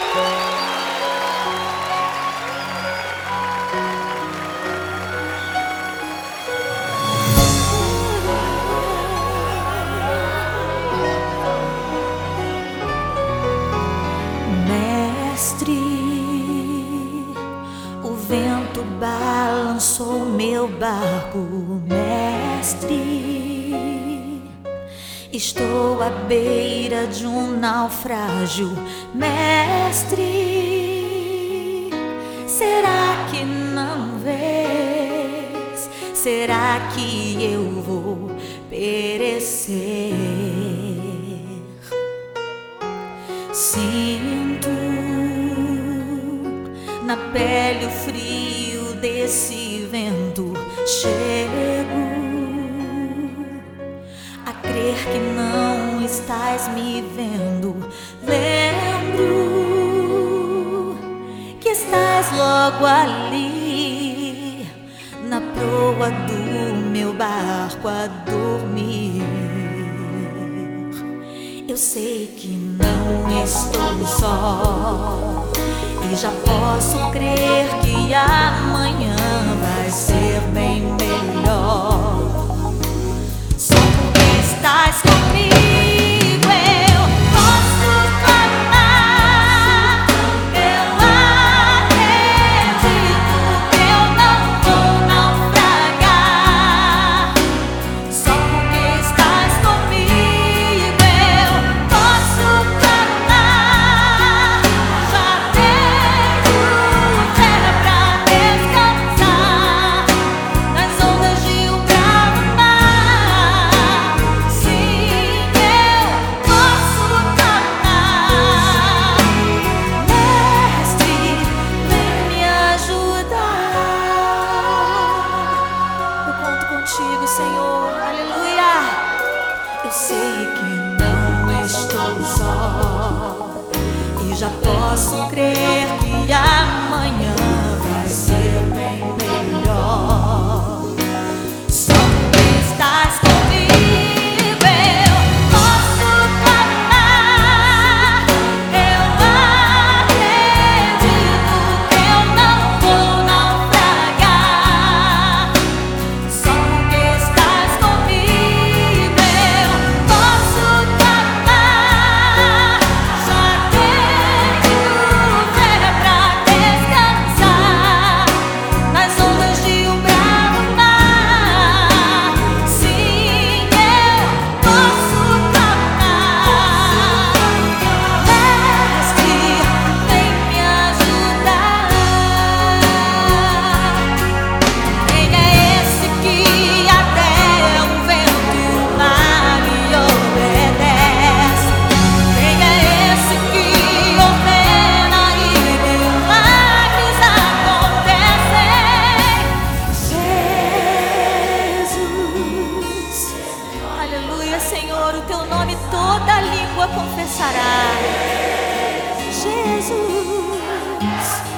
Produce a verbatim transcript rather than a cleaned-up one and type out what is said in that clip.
O vento balançou meu barco, mestre. Estou à beira de um naufrágio, mestre. Será que não vês? Será que eu vou perecer? Sinto na pele o frio desse vento. Chego a crer que não estás me vendo. Lembro que estás logo ali, na proa do meu barco a dormir. Eu sei que não estou só, e já posso crer que amanhã vai ser bem melhor. Só porque estás comigo eu posso clamar. Eu acredito que eu não vou naufragar. Só porque estás comigo eu posso clamar. Já tenho fé pra descansar nas ondas de um bravo mar. Sim, eu posso clamar. Mestre, vem me ajudar. Eu conto contigo, Senhor. Aleluia. Eu sei que não estou só, e já posso crer que amanhã vai ser bem melhor. Só porque estás comigo eu posso clamar. Eu acredito que eu não vou naufragar. Só porque estás comigo eu posso clamar. Já tenho fé pra descansar nas ondas de um bravo mar. Sim, eu posso clamar. Mestre, vem me ajudar. Quem é esse que até o vento e o mar lhe obedece? Quem é esse que ordena e milagres acontecem? Jesus, aleluia, Senhor, o teu nome toda língua confessará. Jesus.